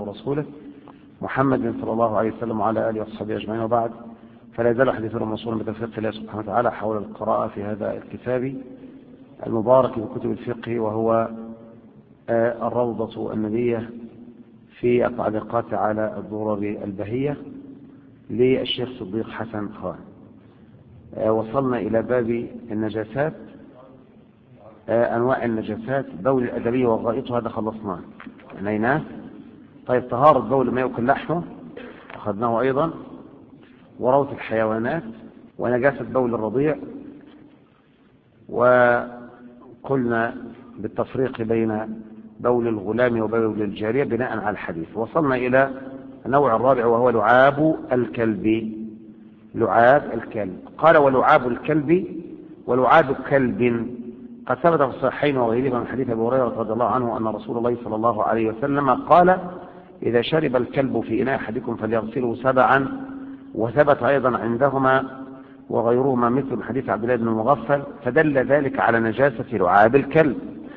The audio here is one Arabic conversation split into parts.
ورسوله محمد صلى الله عليه وسلم وعلى آله وصحبه أجمعين، وبعد، فلا يزال حديثنا موصولا بتوفيق الله سبحانه وتعالى حول القراءة في هذا الكتاب المبارك من كتب الفقه، وهو الروضة الندية في التعليقات على الدرر البهية للشيخ صديق حسن خان. وصلنا إلى باب النجاسات، أنواع النجاسات، بول الأدبي وغائطه، هذا خلصناه عنيناه. طيب، طهارة بول ما يأكل لحمه أخذناه أيضا، وروث الحيوانات، ونجاسة بول الرضيع، وقلنا بالتفريق بين بول الغلام وبول الجارية بناء على الحديث. وصلنا إلى النوع الرابع وهو لعاب الكلب. لعاب الكلب، قال ولعاب الكلب ولعاب كلب قد ثبت في الصحيحين وغيرهما من حديث ابي هريره رضي الله عنه ان رسول الله صلى الله عليه وسلم قال: اذا شرب الكلب في اناء احدكم فليغسله 7. وثبت ايضا عندهما وغيرهما مثل حديث عبد الله بن المغفل، فدل ذلك على نجاسه لعاب الكلب.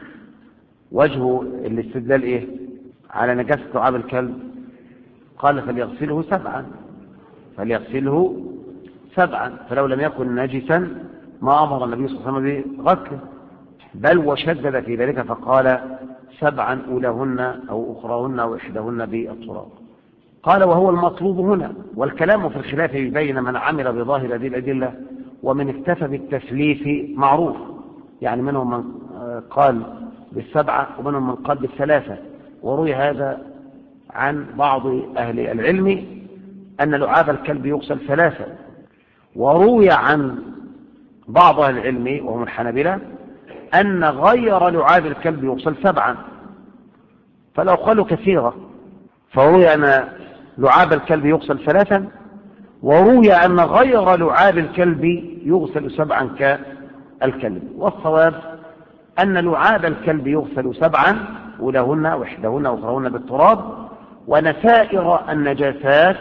وجه الاستدلال ايه على نجاسه لعاب الكلب؟ قال: فليغسله 7. فليغسله 7، فلو لم يكن نجسا ما امر النبي صلى الله عليه وسلم بغسله، بل وشدد في ذلك فقال: 7 أولهن أو أخراهن أو إحداهن بالتراب. قال: وهو المطلوب هنا. والكلام في الخلاف بين من عمل بظاهر هذه الأدلة ومن اكتفى بالتثليث معروف، يعني منهم من قال ب7 ومنهم من قال ب3. وروي هذا عن بعض أهل العلم أن لعاب الكلب يغسل 3. وروي عن بعض أهل العلم وهم الحنابلة أن غير لعاب الكلب يغسل 7. فلو قالوا كثيرة، فروي أن لعاب الكلب يغسل 3، وروي أن غير لعاب الكلب يغسل 7 كالكلب. والصواب أن لعاب الكلب يغسل 7 أولهن وإحداهن وأخراهن بالتراب، ونسائر النجاسات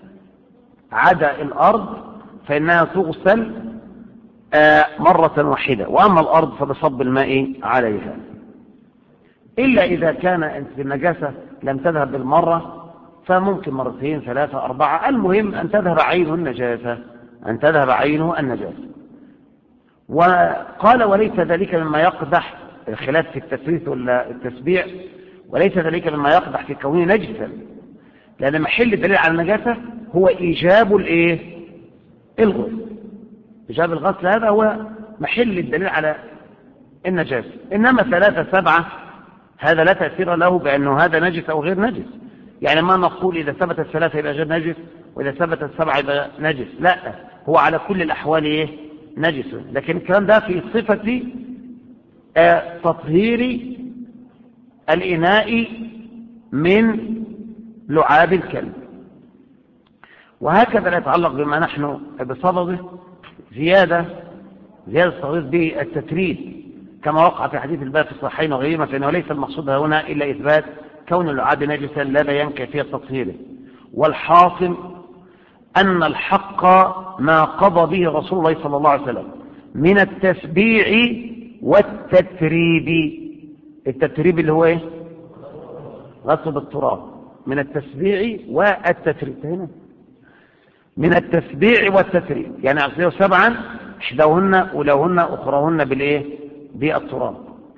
عدا الأرض فإنها تغسل مرة واحدة، وأما الأرض فبصب الماء عليها، إلا إذا كان في النجاسة لم تذهب بالمرة فممكن 2 3 4. المهم أن تذهب عينه النجاسة، أن تذهب عينه النجاسة. وقال: وليس ذلك مما يقدح، الخلاف في التثليث ولا التسبيع، وليس ذلك مما يقدح في كونه نجسا، لأن محل الدليل على النجاسة هو إيجاب الغسل. إيجاب الغسل هذا هو محل الدليل على النجاسة. إنما 3 7 هذا لا تأثير له بأنه هذا نجس أو غير نجس. يعني ما نقول إذا ثبت 3 يبقى غير نجس، وإذا ثبت 7 يبقى نجس، لا، هو على كل الأحوال نجس. لكن الكلام ده في صفة تطهير الإناء من لعاب الكلب. وهكذا لا يتعلق بما نحن بصدده زيادة الصغير بالتتريب كما وقع في حديث الباب في الصحيحين وغيرهما، فإنه ليس المقصود هنا إلا إثبات كون اللعاب نجسا لا بيان كيفية تطهيره. والحاصل أن الحق ما قضى به رسول الله صلى الله عليه وسلم من التسبيع والتتريب. التتريب اللي هو غسل بالتراب، من التسبيع والتتريب، هنا من التسبيع والتتريب، يعني أغسله 7 إحداهن أولهن أخراهن بالتراب.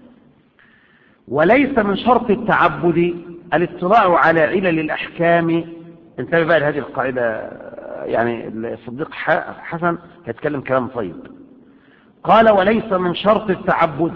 وليس من شرط التعبد الاطلاع على علل الأحكام. انتبه بقى لهذه القاعدة، يعني الصديق حسن يتكلم كلام طيب. قال: وليس من شرط التعبد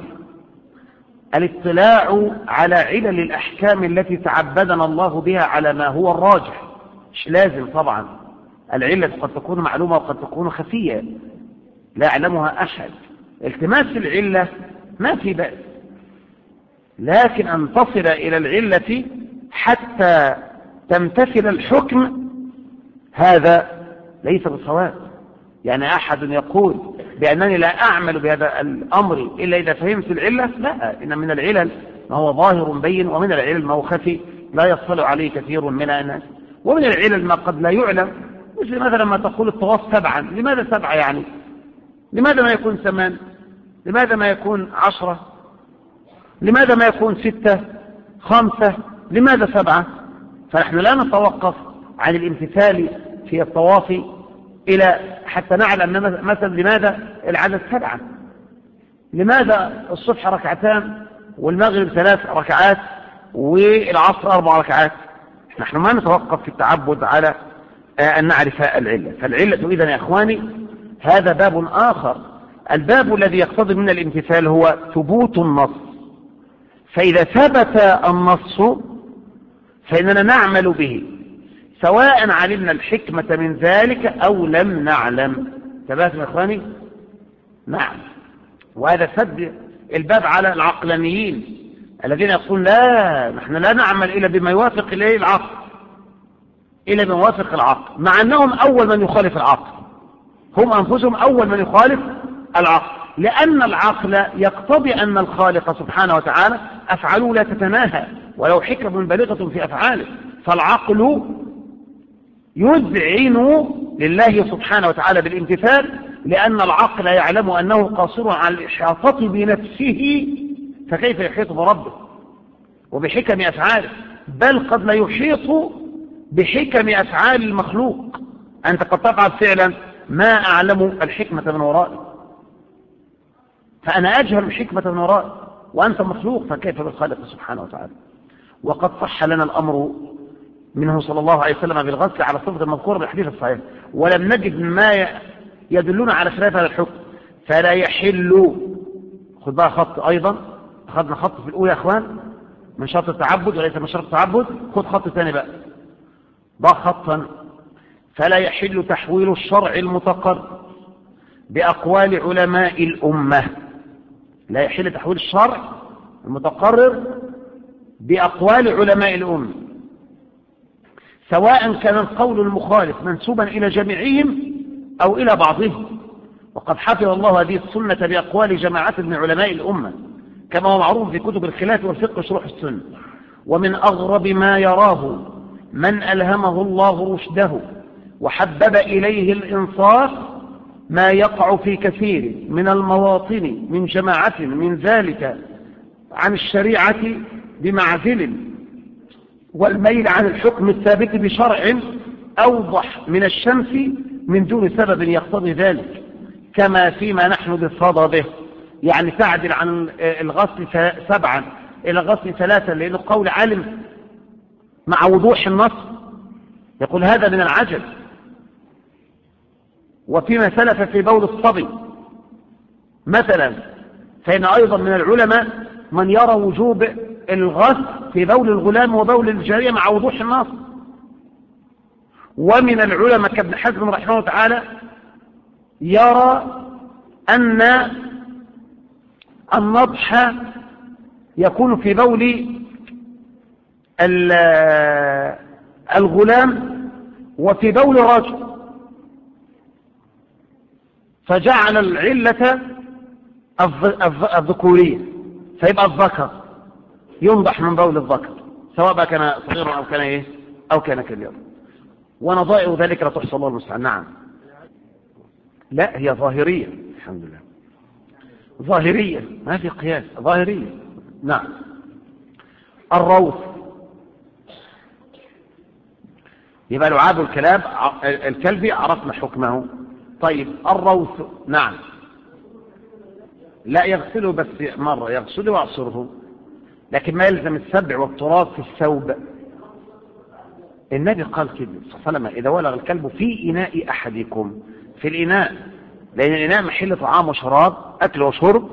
الاطلاع على علل الأحكام التي تعبدنا الله بها على ما هو الراجح. مش لازم طبعا، العلة قد تكون معلومة وقد تكون خفية لا يعلمها أحد. التماس العلة ما في بأس، لكن أن تصل إلى العلة حتى تمتثل الحكم هذا ليس بصواب. يعني أحد يقول بأنني لا أعمل بهذا الأمر إلا إذا فهمت العلة، لا، إن من العلل ما هو ظاهر بين، ومن العلل ما هو خفي لا يصل عليه كثير من الناس، ومن العلل ما قد لا يعلم. مثل مثلا ما تقول الطواف 7، لماذا 7؟ يعني لماذا ما يكون 8؟ لماذا ما يكون 10؟ لماذا ما يكون 6 5؟ لماذا 7؟ فنحن لا نتوقف عن الامتثال في الطواف إلى حتى نعلم مثلا لماذا العدد 7، لماذا الصبح ركعتان والمغرب 3 ركعات والعصر 4 ركعات. نحن ما نتوقف في التعبد على أن نعرف العلة. فالعلة إذن يا إخواني هذا باب آخر. الباب الذي يقتضي من الامتثال هو ثبوت النص، فإذا ثبت النص فإننا نعمل به سواء علمنا الحكمة من ذلك أو لم نعلم. تباتم يا إخواني؟ نعم. وهذا سد الباب على العقلانيين الذين يقولون لا نحن لا نعمل إلا بما يوافق إليه العقل، إلا بما يوافق العقل، مع أنهم أول من يخالف العقل، هم أنفسهم أول من يخالف العقل، لأن العقل يقتضي أن الخالق سبحانه وتعالى أفعاله لا تتناهى ولو حكم بالغة في أفعاله، فالعقل يذعن لله سبحانه وتعالى بالامتثال، لأن العقل يعلم أنه قاصر على الإحاطة بنفسه، فكيف يحيط بربه وبحكم أفعاله؟ بل قد لا يحيط بحكم أفعال المخلوق. أنت قد تفعل فعلا ما أعلم الحكمة من ورائه، فأنا أجهل الحكمة من ورائه وأنت مخلوق، فكيف بالخالق سبحانه وتعالى؟ وقد صح لنا الأمر منه صلى الله عليه وسلم بالغسل على الصفة المذكورة بالحديث الصحيح، ولم نجد ما يدلون على خلاف هذا الحكم، فلا يحل. خذ بقى خط أيضا، أخذنا خط في الأولى يا أخوان من شرط التعبد وليس من شرط التعبد، خذ خط ثاني بقى خطا. فلا يحل تحويل الشرع المتقرر بأقوال علماء الأمة. لا يحل تحويل الشرع المتقرر بأقوال علماء الأمة، سواء كان القول المخالف منسوبا إلى جميعهم أو إلى بعضهم. وقد حفظ الله هذه السنة بأقوال جماعات من علماء الأمة كما هو معروف في كتب الخلاف والفقه وشروح السنة. ومن أغرب ما يراه من ألهمه الله رشده وحبب إليه الإنصاف ما يقع في كثير من المواطن من جماعة من ذلك عن الشريعة بمعزل، والميل عن الحكم الثابت بشرع أوضح من الشمس من دون سبب يقتضي ذلك، كما فيما نحن بصدده. يعني تعدل عن الغسل 7 إلى الغسل 3 لأنه قول عالم مع وضوح النص، يقول هذا من العجب. وفيما سلف في بول الصبي مثلا، فإن أيضا من العلماء من يرى وجوب الغسل في بول الغلام وبول الجارية مع وضوح النص. ومن العلماء كابن حزم رحمه الله تعالى يرى أن النضح يكون في بول الغلام وفي بول الرجل، فجعل العلة الذكورية، فيبقى الذكر ينضح من بول الذكر سواء بقى كان صغيرا أو كان إيه أو كان كبيرا. ونظائر ذلك لا تحصى الله المستعان. نعم. لا هي ظاهرية الحمد لله، ظاهرية ما في قياس، ظاهرية. نعم. الروث يبقى لعاب الكلب عرفنا حكمه. طيب الروث نعم لا يغسله بس مرة، يغسله ويعصره، لكن ما يلزم السبع والتراب في الثوب. النبي قال كده صلى الله عليه وسلم إذا ولغ الكلب في إناء أحدكم، في الإناء، لأن الإناء محل طعام وشراب، أكل وشرب،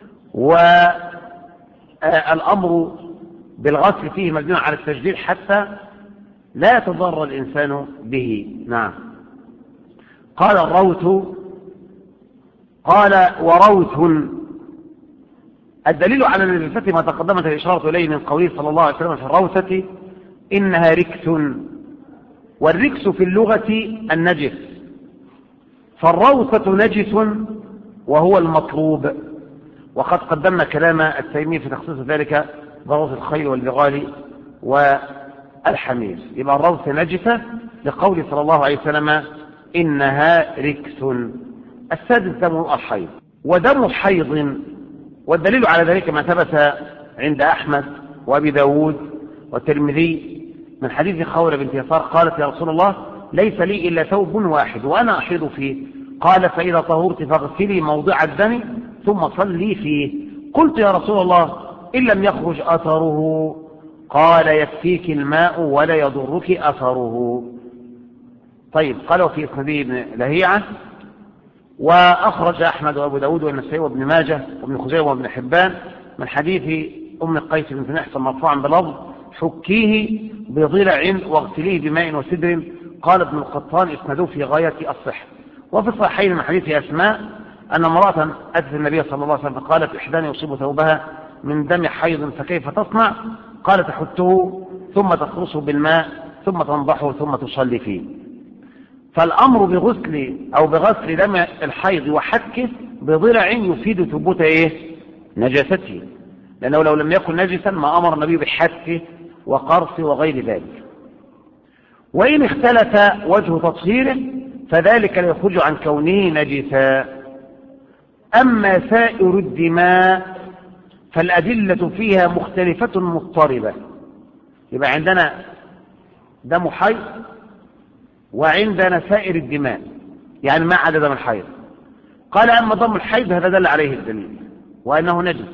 والأمر بالغسل فيه مبني على التجديد حتى لا يتضرر الإنسان به. نعم. قال الروث، قال وروث. الدليل على النجاسة ما تقدمت الإشارة إليه من قوله صلى الله عليه وسلم في الروثة إنها ركس، والركس في اللغة النجس، فالروثة نجس وهو المطلوب. وقد قدمنا كلام التيمي في تخصيص ذلك بروث الخيل والبغال والحمير. يبقى الروثة نجسة لقول صلى الله عليه وسلم إنها ركس. السادس دم الحيض، ودم حيض، والدليل على ذلك ما ثبت عند أحمد وأبي داود والترمذي من حديث خولة بنت يسار قالت يا رسول الله ليس لي إلا ثوب واحد وأنا أحيض فيه، قال فإذا طهرت فاغسلي موضع الدم ثم صلي فيه. قلت يا رسول الله إن لم يخرج أثره، قال يكفيك الماء ولا يضرك أثره. طيب، قالوا في إسناده ابن لهيعة، وأخرج أحمد وأبو داود والنسائي وابن ماجه وابن خزيمة وابن حبان من حديث أم قيس بنت محصن مرفوعا بلفظ حكيه بضلع واغسليه بماء وسدر. قال ابن القطان اسنده في غاية الصحة. وفي الصحيحين من حديث أسماء أن امرأة أتت النبي صلى الله عليه وسلم فقالت إحدانا يصيب ثوبها من دم حيض فكيف تصنع؟ قال تحته ثم تخرصه بالماء ثم تنضحه ثم تصلي فيه. فالأمر بغسل دم الحيض وحكه بضلع يفيد ثبوت نجاسته، لأنه لو لم يكن نجسا ما أمر النبي بحكه وقرصه وغير ذلك. وإن اختلف وجه تطهيره فذلك لا يخرج عن كونه نجسا. أما سائر الدماء فالأدلة فيها مختلفة مضطربة. يبقى عندنا دم حيض وعندنا سائر الدماء، يعني ما عدا دم الحيض. قال أما دم الحيض هذا دل عليه الدليل وأنه نجس.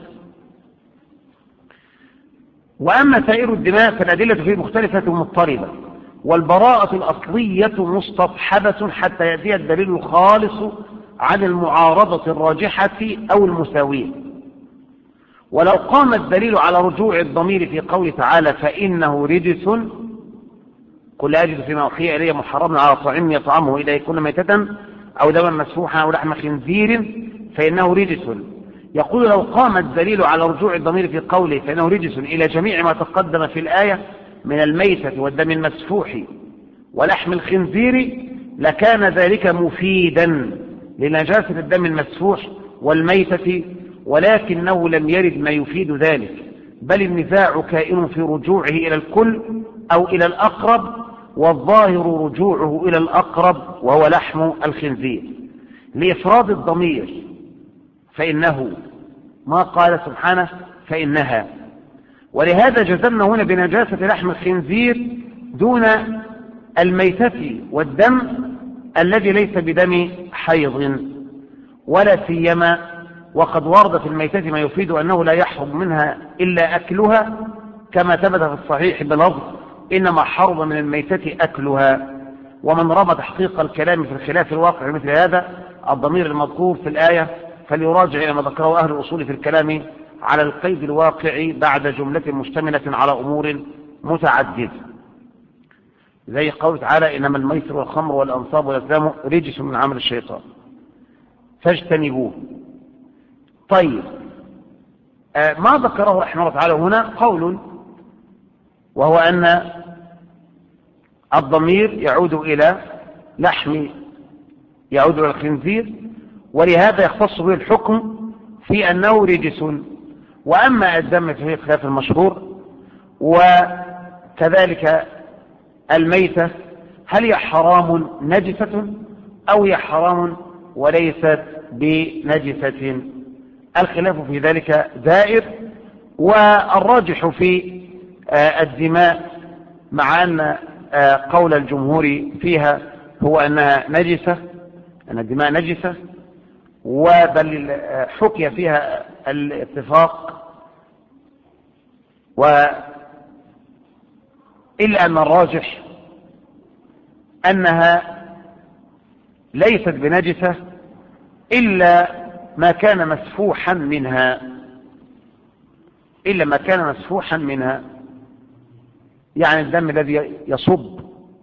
وأما سائر الدماء فالأدلة فيه مختلفة مضطربة، والبراءة الأصلية مستصحبة حتى يأتي الدليل الخالص عن المعارضة الراجحة أو المساوية. ولو قام الدليل على رجوع الضمير في قوله تعالى فإنه رجس، قل أجد فيما أوحي إلي محرما على طاعم يطعمه إلا يكون ميتة أو دما مسفوحا أو لحم خنزير فإنه رجس. يقول لو قام الدليل على رجوع الضمير في قوله فإنه رجس إلى جميع ما تقدم في الآية من الميتة والدم المسفوح ولحم الخنزير لكان ذلك مفيدا لنجاسة الدم المسفوح والميتة، ولكنه لم يرد ما يفيد ذلك، بل النزاع كائن في رجوعه إلى الكل أو إلى الأقرب، والظاهر رجوعه إلى الأقرب وهو لحم الخنزير لإفراد الضمير. فإنه ما قال سبحانه فإنها، ولهذا جزمنا هنا بنجاسة لحم الخنزير دون الميتة والدم الذي ليس بدم حيض، ولا سيما وقد ورد في الميتة ما يفيد أنه لا يحرم منها إلا أكلها، كما ثبت في الصحيح بلفظ إنما حرم من الميتة أكلها. ومن رمى تحقيق الكلام في الخلاف الواقع مثل هذا الضمير المذكور في الآية فليراجع إلى ما ذكره أهل الأصول في الكلام على القيد الواقعي بعد جملة مشتملة على أمور متعددة، زي قول تعالى إنما الميسر والخمر والأنصاب والأزلام رجس من عمل الشيطان فاجتنبوه. طيب، ما ذكره رحمه الله تعالى هنا قول، وهو أن الضمير يعود إلى الخنزير، ولهذا يختص به الحكم في أنه رجس. وأما الدم فيه خلاف المشهور، وكذلك الميتة هل هي حرام نجسة أو هي حرام وليست بنجسة؟ الخلاف في ذلك دائر، والراجح في الدماء مع أن قول الجمهور فيها هو أنها نجسة، أن الدماء نجسة، وبل حكي فيها الاتفاق، إلا أن الراجح أنها ليست بنجسة إلا ما كان مسفوحا منها، يعني الدم الذي يصب،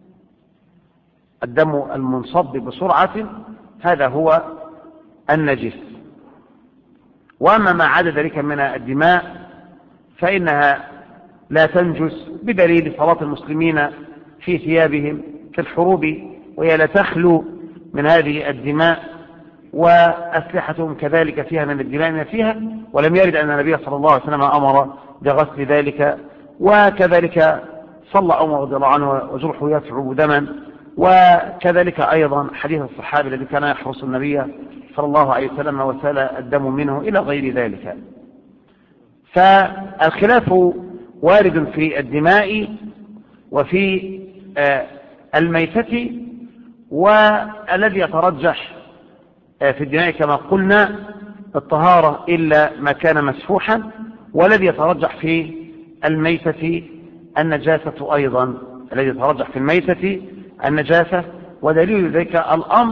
الدم المنصب بسرعة، هذا هو النجس. وأما ما عدا ذلك من الدماء فإنها لا تنجس بدليل صلاة المسلمين في ثيابهم في الحروب وهي لا تخلو من هذه الدماء، وأسلحتهم كذلك فيها من الدماء ما فيها، ولم يرد أن النبي صلى الله عليه وسلم أمر بغسل ذلك. وكذلك صلى عمر رضي الله عنه وجرحه يسعب دما، وكذلك أيضا حديث الصحابي الذي كان يحرس النبي صلى الله عليه وسلم وسال الدم منه إلى غير ذلك. فالخلاف وارد في الدماء وفي الميتة. والذي يترجح في الدماء كما قلنا الطهارة إلا ما كان مسفوحا، والذي يترجح في الميتة النجاسة أيضا، الذي يترجح في الميتة النجاسة. ودليل ذلك الأمر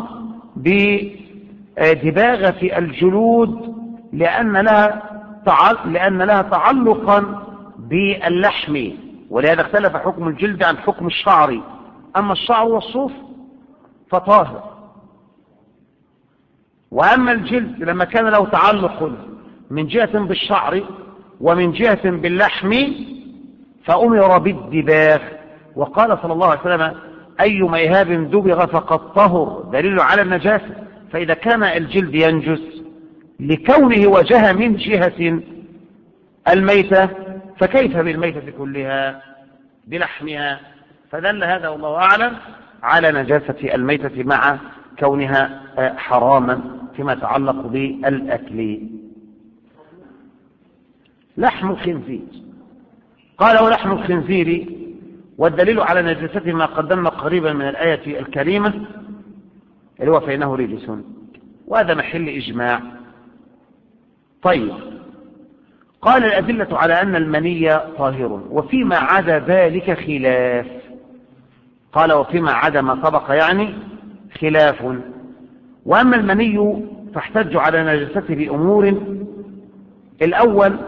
بدباغة الجلود لأن لها تعلقا باللحم، ولهذا اختلف حكم الجلد عن حكم الشعر. أما الشعر والصوف فطاهر، وأما الجلد لما كان له تعلق من جهة بالشعر ومن جهة باللحم فأمر بالدباغ. وقال صلى الله عليه وسلم أيما إهاب دبغ فقد طهر، دليل على النجاسة. فإذا كان الجلد ينجس لكونه وجه من جهة الميتة فكيف بالميتة كلها بلحمها؟ فدل هذا والله أعلم على نجاسة الميتة مع كونها حراما فيما يتعلق بالأكل. لحم الخنزير، قال ولحم الخنزير، والدليل على نجاسته ما قدمنا قريبا من الآية الكريمة اللي هو فإنه رجس، وهذا محل إجماع. طيب، قال الأدلة على أن المني طاهر، وفيما عدا ذلك خلاف. قال وفيما عدا ما سبق يعني خلاف. وأما المني فاحتج على نجاسته بأمور: الأول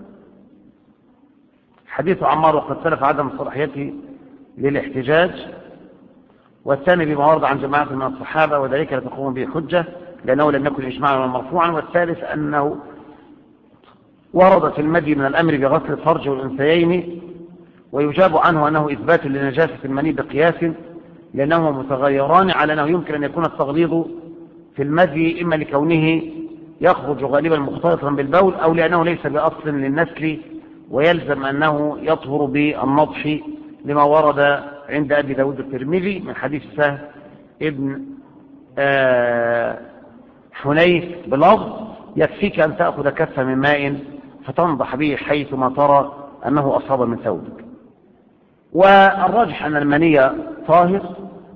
حديث عمار وقد سلف عدم صلاحيته للاحتجاج، والثاني بما ورد عن جماعة من الصحابة وذلك لا تقوم به حجة لأنه لم يكن إجماعا مرفوعا، والثالث أنه ورد في المدي من الأمر بغسل الفرج والأنثيين، ويجاب عنه أنه إثبات لنجاسة المني بقياس لأنهما متغيران على أنه يمكن أن يكون التغليظ في المدي إما لكونه يخرج غالبا مختلطا بالبول أو لأنه ليس بأصل للنسل ويلزم أنه يطهر بالنضح، لما ورد عند أبي داود الترمذي من حديث سهل ابن حنيف بلفظ: يكفيك أن تأخذ كفة من ماء فتنضح به حيثما ترى أنه أصاب من ثوبك. والراجح أن المني طاهر،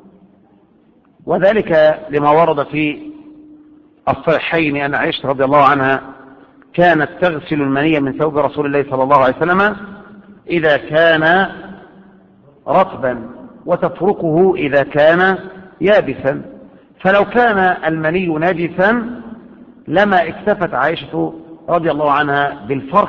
وذلك لما ورد في الصحيحين أن عائشة رضي الله عنها كانت تغسل المني من ثوب رسول الله صلى الله عليه وسلم إذا كان رطبا وتفركه إذا كان يابسا، فلو كان المني نجسا لما اكتفت عائشة رضي الله عنها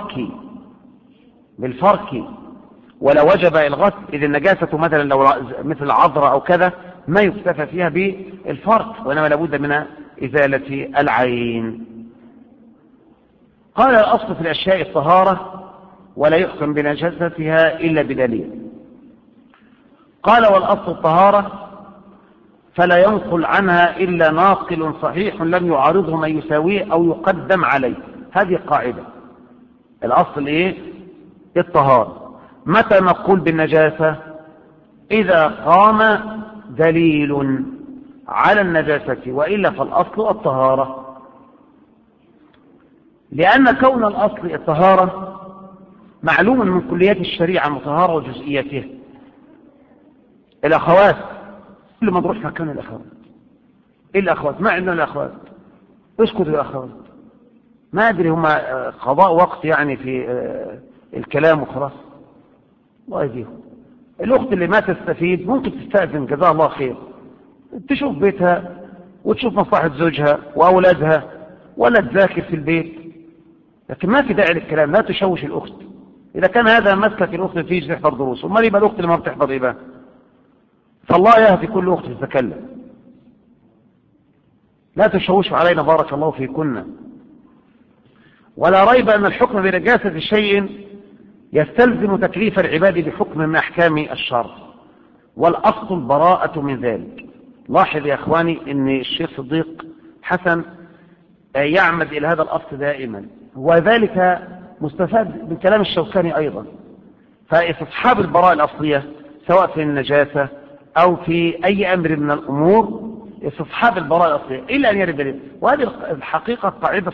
بالفرك ولا وجب الغسل، إذ النجاسة مثلا لو مثل العذرة أو كذا ما يكتفى فيها بالفرك، وإنما لابد من إزالة العين. قال الأصل في الأشياء الطهارة ولا يحكم بنجاستها إلا بدليل. قال والأصل الطهارة فلا ينقل عنها إلا ناقل صحيح لم يعارضه من يساويه أو يقدم عليه. هذه قاعدة. الأصل إيه؟ الطهارة. متى نقول بالنجاسة؟ إذا قام دليل على النجاسة، وإلا فالأصل الطهارة، لأن كون الأصل الطهارة معلوم من كليات الشريعة مطهرة وجزئياته. الأخوات كل ما نروح مكان الأخوات، إيه الأخوات؟ ما عندنا الأخوات، اسكتوا الأخوات، ما أدري هم قضاء وقت يعني في الكلام وخلاص، الله يهديهم. الأخت اللي ما تستفيد ممكن تستأذن جزاها الله خير، تشوف بيتها وتشوف مصلحة زوجها وأولادها ولا تذاكر في البيت، لكن ما في داعي للكلام، لا تشوش الأخت. إذا كان هذا مسلك الأخت تيجي تحضر دروس، وما يبقى الأخت اللي ما بتحضر إيه بقى؟ فالله يهدي كل أخت تتكلم. لا تشوشوا علينا بارك الله فيكن. ولا ريب أن الحكم بنجاسة شيء يستلزم تكليف العباد بحكم من أحكام الشرع، والأصل البراءة من ذلك. لاحظ يا أخواني أن الشيخ صديق حسن يعمد إلى هذا الأصل دائما، وذلك مستفاد من كلام الشوكاني أيضا. فاستصحاب البراءة الأصلية سواء في النجاسة أو في أي أمر من الأمور استصحاب البراءة الأصلية إلا أن يرد دليل. وهذه الحقيقة قاعدة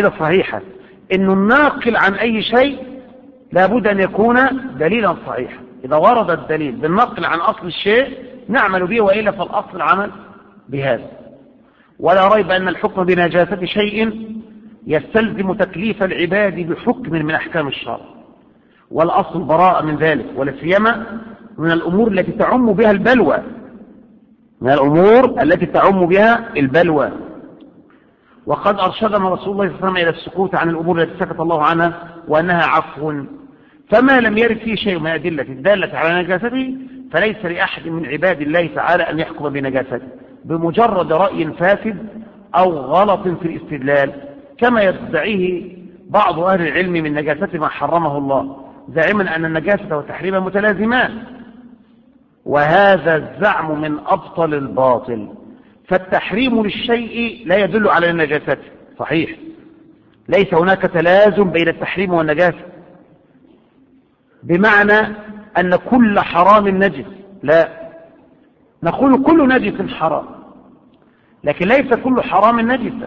صحيحة إنه الناقل عن أي شيء لابد أن يكون دليلا صحيحا. إذا ورد الدليل بالنقل عن أصل الشيء نعمل به، وإلا فالأصل العمل بهذا. ولا ريب أن الحكم بنجاسة شيء يستلزم تكليف العباد بحكم من أحكام الشرع، والأصل البراءة من ذلك، ولا سيما من الأمور التي تعم بها البلوى، من الأمور التي تعم بها البلوى. وقد أرشدنا رسول الله صلى الله عليه وسلم إلى السكوت عن الأمور التي سكت الله عنها وأنها عفو، فما لم يرد فيه شيء من أدلة الدالة على نجاسته فليس لأحد من عباد الله تعالى أن يحكم بنجاسته بمجرد رأي فاسد أو غلط في الاستدلال، كما يدعيه بعض أهل العلم من نجاسة ما حرمه الله، زاعما أن النجاسة والتحريم متلازمان، وهذا الزعم من أبطل الباطل. فالتحريم للشيء لا يدل على النجاسة، صحيح، ليس هناك تلازم بين التحريم والنجاسة بمعنى أن كل حرام نجس، لا، نقول كل نجس حرام، لكن ليس كل حرام نجسا،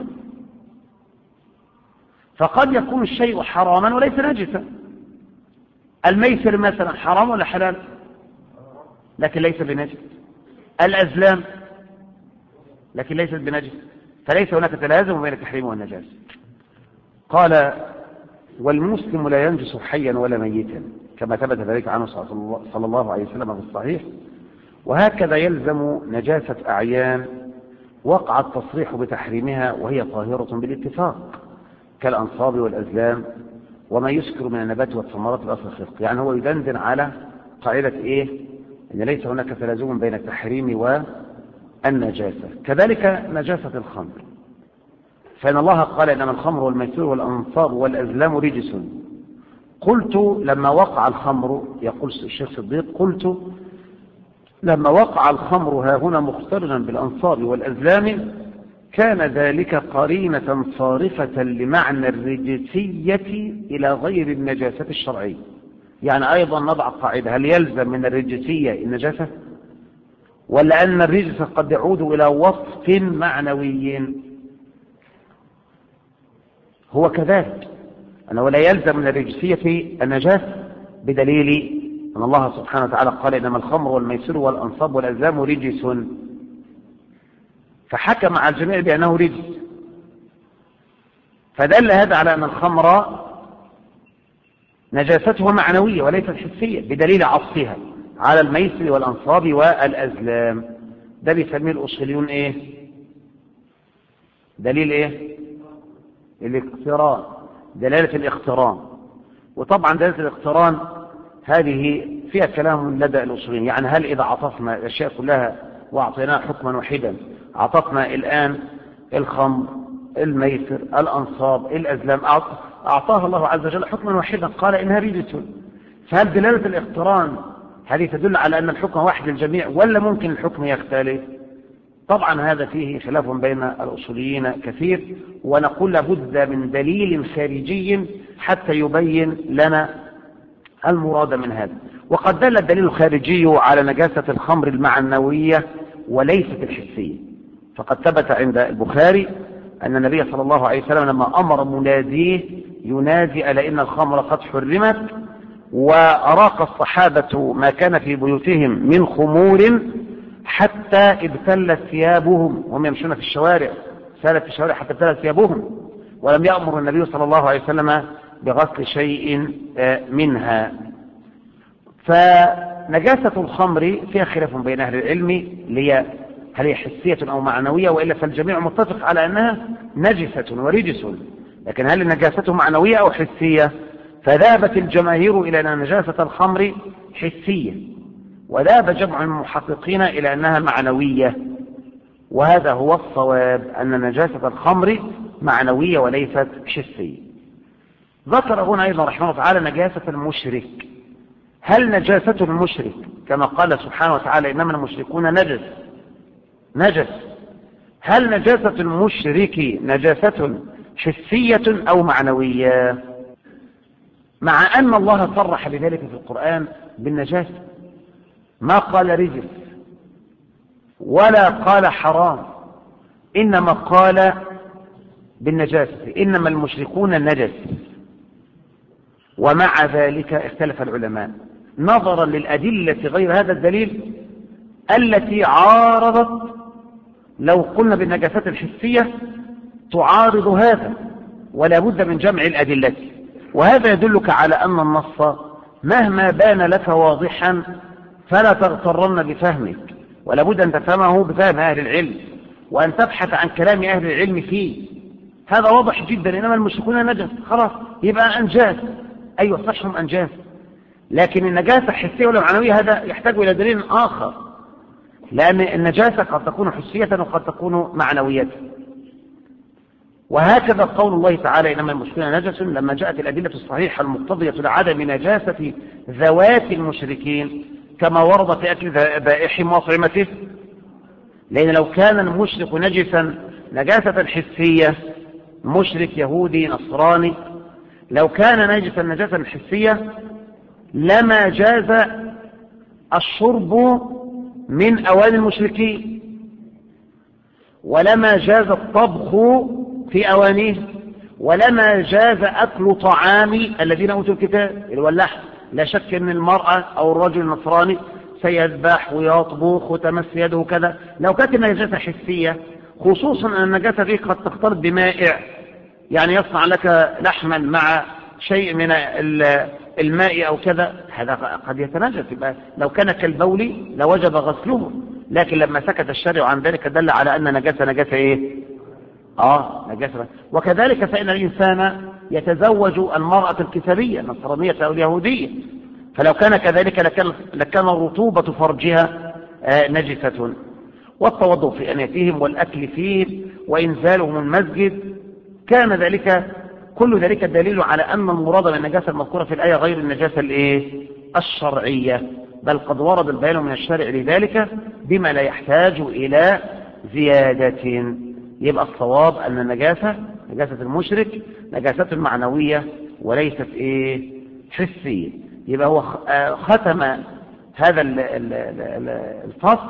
فقد يكون الشيء حراما وليس نجسا. الميسر مثلا حرام ولا حلال؟ لكن ليس بنجس. الأزلام لكن ليست بنجس، فليس هناك تلازم بين التحريم والنجاسة. قال: والمسلم لا ينجس حيا ولا ميتا، كما ثبت ذلك عنه صلى الله عليه وسلم في الصحيح. وهكذا يلزم نجاسة أعيان وقع التصريح بتحريمها وهي طاهرة بالاتفاق، كالأنصاب والأزلام وما يسكر من النبات والثمرات بأصل الخلق. يعني هو يدندن على قاعدة إيه؟ إن ليس هناك تلازم بين التحريم والنجاسة. كذلك نجاسة الخمر، فإن الله قال: إنما الخمر والميسر والأنصاب والأزلام رجس. قلت لما وقع الخمر، يقول الشيخ صديق، قلت لما وقع الخمر ها هنا مقترنا بالأنصاب والأزلام كان ذلك قرينة صارفة لمعنى الرجسية إلى غير النجاسة الشرعية. يعني أيضا نضع قاعدة: هل يلزم من الرجسية النجاسة، ولا أن الرجس قد يعود إلى وصف معنوي؟ هو كذلك أنه لا يلزم من الرجسية النجاسة، بدليل أن الله سبحانه وتعالى قال: إنما الخمر والميسر والأنصاب والأزلام رجس، فحكم على الجميع بأنه رجس، فدل هذا على أن الخمر نجاسته معنوية وليست حسية، بدليل عطفها على الميسر والأنصاب والأزلام. ده بيسميه الأصوليون إيه؟ دليل إيه؟ الاقتران، دلالة الاقتران. وطبعا دلالة الاقتران هذه فيها كلام لدى الأصوليين، يعني هل إذا عطفنا الأشياء كلها وأعطيناها حكما واحدا، عطفنا الآن الخمر، الميسر، الأنصاب، الأزلام، أعطاها الله عز وجل حكما واحدا، قال إنها رجس، فهل دلالة الاقتران هذه تدل على أن الحكم واحد للجميع، ولا ممكن الحكم يختلف؟ طبعا هذا فيه خلاف بين الأصوليين كثير، ونقول لابد من دليل خارجي حتى يبين لنا المراد من هذا. وقد دل الدليل الخارجي على نجاسة الخمر المعنوية وليست الحسية، فقد ثبت عند البخاري أن النبي صلى الله عليه وسلم لما أمر مناديه ينادي: ألا إن الخمر قد حرمت، وأراق الصحابة ما كان في بيوتهم من خمور حتى ابتلت ثيابهم وهم يمشون في الشوارع، سالت في الشوارع حتى ابتلت ثيابهم، ولم يأمر النبي صلى الله عليه وسلم بغسل شيء منها. فنجاسة الخمر فيها خلاف بين أهل العلم، هل هي حسية أو معنوية، وإلا فالجميع متفق على أنها نجسة ورجس، لكن هل النجاسة معنوية أو حسية؟ فذهبت الجماهير إلى أن نجاسة الخمر حسية، وذهب جمع المحققين إلى أنها معنوية، وهذا هو الصواب، أن نجاسة الخمر معنوية وليست حسية. ذكر هنا أيضا رحمه الله تعالى نجاسة المشرك. هل نجاسة المشرك كما قال سبحانه وتعالى: إنما المشركون نجس، هل نجاسة المشرك نجاسة حسية أو معنوية؟ مع أن الله صرح بذلك في القرآن بالنجاسة، ما قال رجس ولا قال حرام، إنما قال بالنجاسة: إنما المشركون نجس. ومع ذلك اختلف العلماء نظرا للأدلة غير هذا الدليل التي عارضت، لو قلنا بالنجاسات الحسية تعارض هذا، ولا بد من جمع الأدلة. وهذا يدلك على أن النص مهما بان لك واضحا فلا تغترن بفهمك، ولا بد أن تفهمه بفهم أهل العلم، وأن تبحث عن كلام أهل العلم فيه. هذا واضح جدا، إنما المشركون نجس، خلاص يبقى أنجاس، أيوة صحهم أنجاس، لكن النجاسة حسية ولا معنوية هذا يحتاج إلى دليل آخر، لأن النجاسة قد تكون حسية وقد تكون معنوية. وهكذا قول الله تعالى إنما المشركون نجس، لما جاءت الأدلة الصحيحة المقتضية لعدم نجاسة ذوات المشركين كما ورد في أكل ذبائحهم وأطعمته. لأن لو كان المشرك نجسا نجاسة حسية، مشرك يهودي نصراني، لو كان نجسا نجاسة حسية لما جاز الشرب من أواني المشركين، ولما جاز الطبخ في أوانيه، ولما جاز أكل طعام الذين أوتوا الكتاب واللحم. لا شك أن المرأة أو الرجل النصراني سيذبح ويطبخ وتمس يده كذا. لو كانت النجاسة حسية، خصوصا أن النجاسة دي قد تختلط بمائع، يعني يصنع لك لحما مع شيء من الماء أو كذا، هذا قد يتنجس. يبقى لو كان كالبول لوجب غسله، لكن لما سكت الشارع عن ذلك دل على أن نجاسة إيه؟ نجاسة. وكذلك فإن الإنسان يتزوج المرأة الكتابية النصرانية أو اليهودية، فلو كان كذلك لكان رطوبة فرجها نجسة. والتوضؤ في أنيتهم والأكل فيهم وإنزالهم المسجد كان ذلك كل ذلك دليل على أن المراد من النجاسة المذكورة في الآية غير النجاسة الشرعية، بل قد ورد البيان من الشارع لذلك بما لا يحتاج إلى زيادة. يبقى الصواب أن نجاسة المشرك نجاسة معنوية وليست حسية. يبقى هو ختم هذا الفصل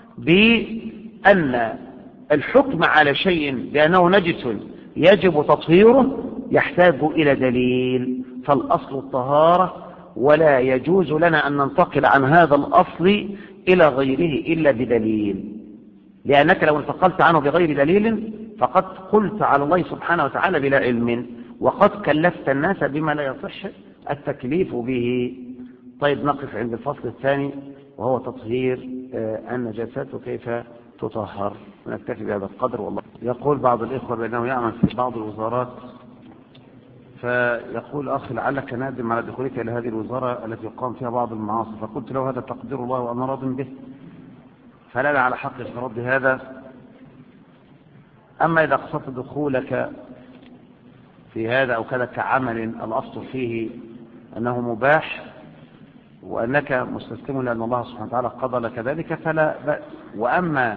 بأن الحكم على شيء بأنه نجس يجب تطهيره يحتاج إلى دليل، فالأصل الطهارة، ولا يجوز لنا أن ننتقل عن هذا الأصل إلى غيره إلا بدليل، لأنك لو انتقلت عنه بغير دليل فقد قلت على الله سبحانه وتعالى بلا علم، وقد كلفت الناس بما لا يصح التكليف به. طيب نقف عند الفصل الثاني وهو تطهير النجاسات وكيف تطهر. نكتفي بهذا القدر والله. يقول بعض الإخوة بأنه يعمل في بعض الوزارات، فيقول أخي لعلك نادم على دخولك إلى هذه الوزارة التي يقام فيها بعض المعاصي، فقلت له هذا تقدير الله وأنا راض به، فلا أنا على حق في رد هذا. أما إذا قصدت دخولك في هذا أو كذا كعمل الأصل فيه أنه مباح وأنك مستسلم لأن الله سبحانه وتعالى قضى لك ذلك فلا بأس. وأما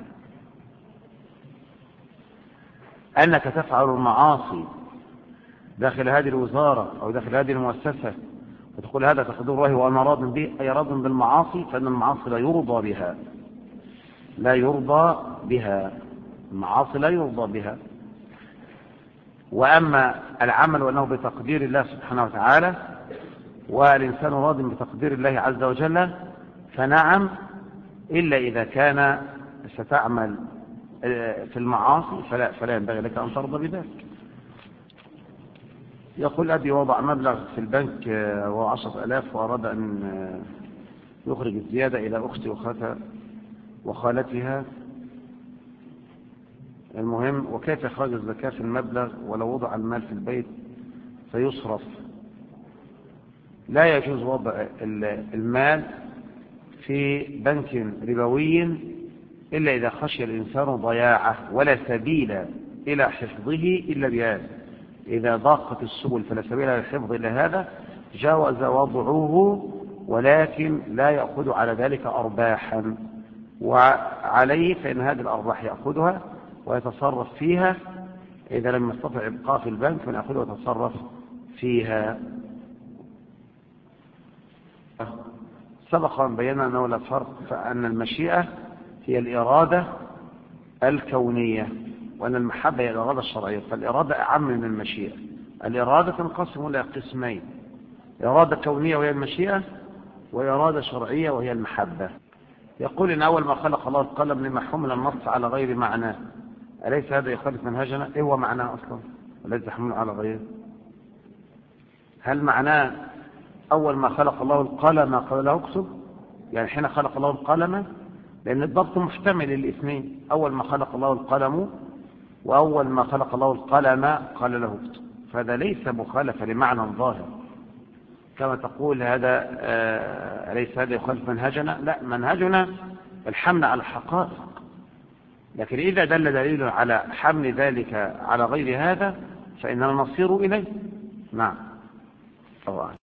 أنك تفعل المعاصي داخل هذه الوزارة أو داخل هذه المؤسسة وتقول هذا تقدير الله وأنا راض به، أي راض بالمعاصي، فإن المعاصي لا يرضى بها المعاصي لا يرضى بها. وأما العمل وأنه بتقدير الله سبحانه وتعالى والإنسان راض بتقدير الله عز وجل فنعم، إلا إذا كان ستعمل في المعاصي فلا ينبغي لك أن ترضى بذلك. يقول أبي وضع مبلغ في البنك وهو 10,000 وأراد أن يخرج الزيادة إلى أختي وخالتها، المهم وكيف إخراج الزكاة في المبلغ ولو وضع المال في البيت فيصرف؟ لا يجوز وضع المال في بنك ربوي إلا إذا خشي الإنسان ضياعه ولا سبيل إلى حفظه إلا بهذا. إذا ضاقت السبل فلا سبيل إلى الحفظ إلا هذا جاوز وضعه، ولكن لا يأخذ على ذلك أرباحا، وعليه فإن هذه الأرباح يأخذها ويتصرف فيها. إذا لم يستطع إبقاء في البنك فنأخذها ويتصرف فيها. سبق أن بينا أنه لا فرق، فأن المشيئة هي الإرادة الكونية وأن المحبة هي الإرادة الشرعية، فالإرادة أعم من المشيئة. الإرادة تنقسم إلى قسمين: إرادة كونية وهي المشيئة، وإرادة شرعية وهي المحبة. يقول إن أول ما خلق الله القلم لما حمل النص على غير معناه، أليس هذا يخالف منهجنا؟ إيه هو معناه أصلا الذي حمله على غيره؟ هل معناه أول ما خلق الله القلم قال له اكتب؟ يعني حين خلق الله القلم، لأن الضبط محتمل للاثنين، أول ما خلق الله القلم وأول ما خلق الله القلم قال له اكتب، فهذا ليس مخالفة لمعنى ظاهر كما تقول هذا. أليس هذا يخالف منهجنا؟ لا، منهجنا الحمل على الحقائق، لكن إذا دل دليل على حمل ذلك على غير هذا فإننا نصير إليه. نعم طبعا.